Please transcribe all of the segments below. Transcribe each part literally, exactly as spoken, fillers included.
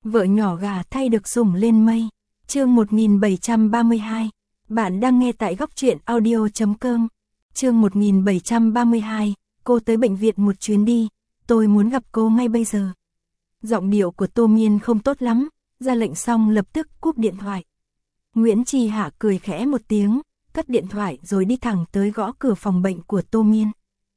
Vợ nhỏ gà thay được sủng lên mây. Chương một nghìn bảy trăm ba mươi hai. Bạn đang nghe tại góc truyện audio chấm com. Chương một nghìn bảy trăm ba mươi hai. Cô tới bệnh viện một chuyến đi, tôi muốn gặp cô ngay bây giờ. Giọng điệu của Tô Miên không tốt lắm, ra lệnh xong lập tức cúp điện thoại. Nguyễn Chi Hạ cười khẽ một tiếng, cất điện thoại rồi đi thẳng tới gõ cửa phòng bệnh của Tô Miên.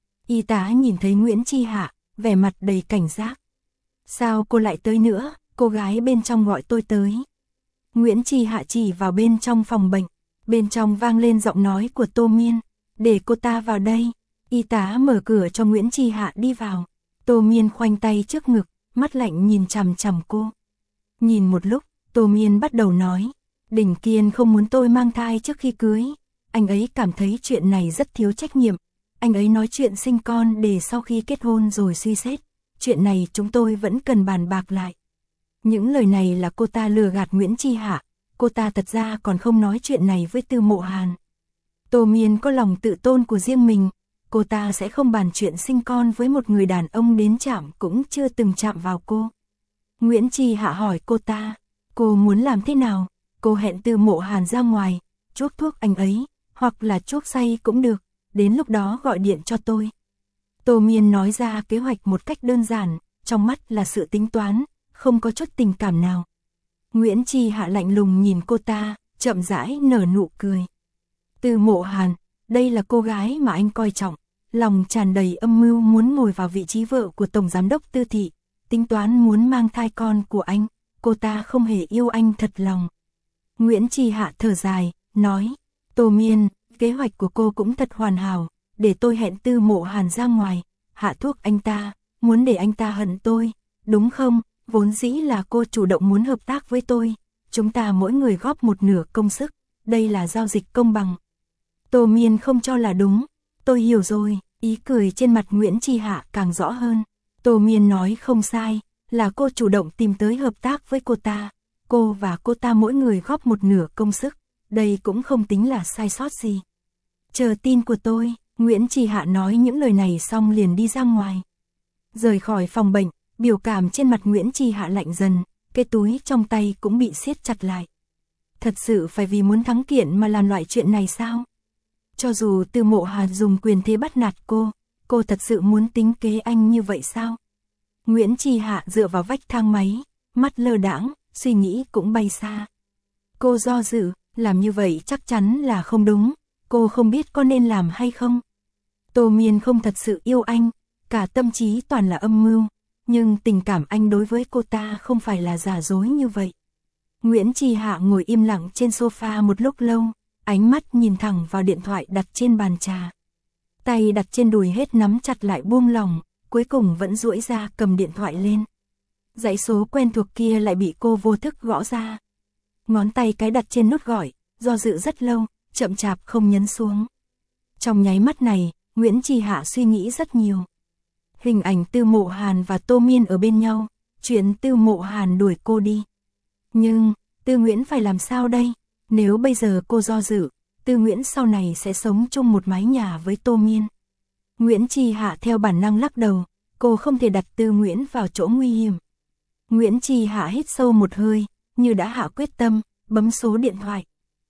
Y tá nhìn thấy Nguyễn Chi Hạ, vẻ mặt đầy cảnh giác. Sao cô lại tới nữa, cô gái bên trong gọi tôi tới. Nguyễn Chi Hạ chỉ vào bên trong phòng bệnh, bên trong vang lên giọng nói của Tô Miên, để cô ta vào đây. Y tá mở cửa cho Nguyễn Chi Hạ đi vào. Tô Miên khoanh tay trước ngực, mắt lạnh nhìn chằm chằm cô. Nhìn một lúc, Tô Miên bắt đầu nói, Đình Kiên không muốn tôi mang thai trước khi cưới. Anh ấy cảm thấy chuyện này rất thiếu trách nhiệm. Anh ấy nói chuyện sinh con để sau khi kết hôn rồi suy xét. Chuyện này chúng tôi vẫn cần bàn bạc lại. Những lời này là cô ta lừa gạt Nguyễn Chi Hạ. Cô ta thật ra còn không nói chuyện này với Tư Mộ Hàn. Tô Miên có lòng tự tôn của riêng mình. Cô ta sẽ không bàn chuyện sinh con với một người đàn ông đến chạm cũng chưa từng chạm vào cô. Nguyễn Chi Hạ hỏi cô ta, cô muốn làm thế nào? Cô hẹn Tư Mộ Hàn ra ngoài, chuốc thuốc anh ấy, hoặc là chuốc say cũng được, đến lúc đó gọi điện cho tôi. Tô Miên nói ra kế hoạch một cách đơn giản, trong mắt là sự tính toán, không có chút tình cảm nào. Nguyễn Chi Hạ lạnh lùng nhìn cô ta, chậm rãi nở nụ cười. Tư Mộ Hàn, đây là cô gái mà anh coi trọng, lòng tràn đầy âm mưu muốn ngồi vào vị trí vợ của Tổng Giám đốc Tư Thị, tính toán muốn mang thai con của anh, cô ta không hề yêu anh thật lòng. Nguyễn Chi Hạ thở dài, nói, Tô Miên, kế hoạch của cô cũng thật hoàn hảo, để tôi hẹn Tư Mộ Hàn ra ngoài, hạ thuốc anh ta, muốn để anh ta hận tôi, đúng không? Vốn dĩ là cô chủ động muốn hợp tác với tôi, chúng ta mỗi người góp một nửa công sức, đây là giao dịch công bằng. Tô Miên không cho là đúng, tôi hiểu rồi, ý cười trên mặt Nguyễn Chi Hạ càng rõ hơn. Tô Miên nói không sai, là cô chủ động tìm tới hợp tác với cô ta, cô và cô ta mỗi người góp một nửa công sức, đây cũng không tính là sai sót gì. Chờ tin của tôi, Nguyễn Chi Hạ nói những lời này xong liền đi ra ngoài. Rời khỏi phòng bệnh, biểu cảm trên mặt Nguyễn Chi Hạ lạnh dần, cái túi trong tay cũng bị siết chặt lại. Thật sự phải vì muốn thắng kiện mà làm loại chuyện này sao? Cho dù Tư Mộ Hàn dùng quyền thế bắt nạt cô, cô thật sự muốn tính kế anh như vậy sao? Nguyễn Chi Hạ dựa vào vách thang máy, mắt lơ đãng, suy nghĩ cũng bay xa. Cô do dự, làm như vậy chắc chắn là không đúng, cô không biết có nên làm hay không. Tô Miên không thật sự yêu anh, cả tâm trí toàn là âm mưu, nhưng tình cảm anh đối với cô ta không phải là giả dối như vậy. Nguyễn Chi Hạ ngồi im lặng trên sofa một lúc lâu, ánh mắt nhìn thẳng vào điện thoại đặt trên bàn trà. Tay đặt trên đùi hết nắm chặt lại buông lỏng, cuối cùng vẫn duỗi ra cầm điện thoại lên. Dãy số quen thuộc kia lại bị cô vô thức gõ ra. Ngón tay cái đặt trên nút gọi, do dự rất lâu, chậm chạp không nhấn xuống. Trong nháy mắt này, Nguyễn Chi Hạ suy nghĩ rất nhiều. Hình ảnh Tư Mộ Hàn và Tô Miên ở bên nhau, chuyện Tư Mộ Hàn đuổi cô đi. Nhưng, Tư Nguyễn phải làm sao đây? Nếu bây giờ cô do dự, Tư Nguyễn sau này sẽ sống chung một mái nhà với Tô Miên. Nguyễn Chi Hạ theo bản năng lắc đầu, cô không thể đặt Tư Nguyễn vào chỗ nguy hiểm. Nguyễn Chi Hạ hít sâu một hơi, như đã hạ quyết tâm, bấm số điện thoại.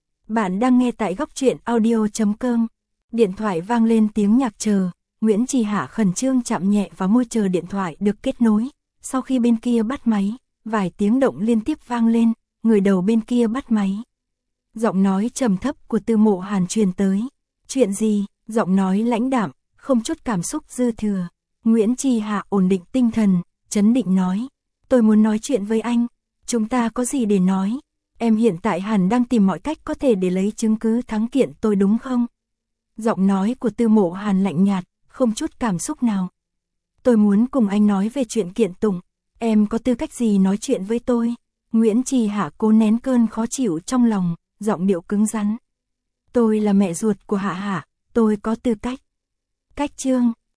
Bạn đang nghe tại góc truyện audio chấm com. Điện thoại vang lên tiếng nhạc chờ, Nguyễn Chi Hạ khẩn trương chạm nhẹ vào môi chờ điện thoại được kết nối. Sau khi bên kia bắt máy, vài tiếng động liên tiếp vang lên, người đầu bên kia bắt máy. Giọng nói trầm thấp của Tư Mộ Hàn truyền tới. Chuyện gì? Giọng nói lãnh đạm, không chút cảm xúc dư thừa. Nguyễn Chi Hạ ổn định tinh thần, trấn định nói. Tôi muốn nói chuyện với anh. Chúng ta có gì để nói? Em hiện tại hẳn đang tìm mọi cách có thể để lấy chứng cứ thắng kiện tôi đúng không? Giọng nói của Tư Mộ Hàn lạnh nhạt, không chút cảm xúc nào. Tôi muốn cùng anh nói về chuyện kiện tụng. Em có tư cách gì nói chuyện với tôi? Nguyễn Chi Hạ cố nén cơn khó chịu trong lòng, giọng điệu cứng rắn. Tôi là mẹ ruột của Hạ Hạ, tôi có tư cách. Cách chương,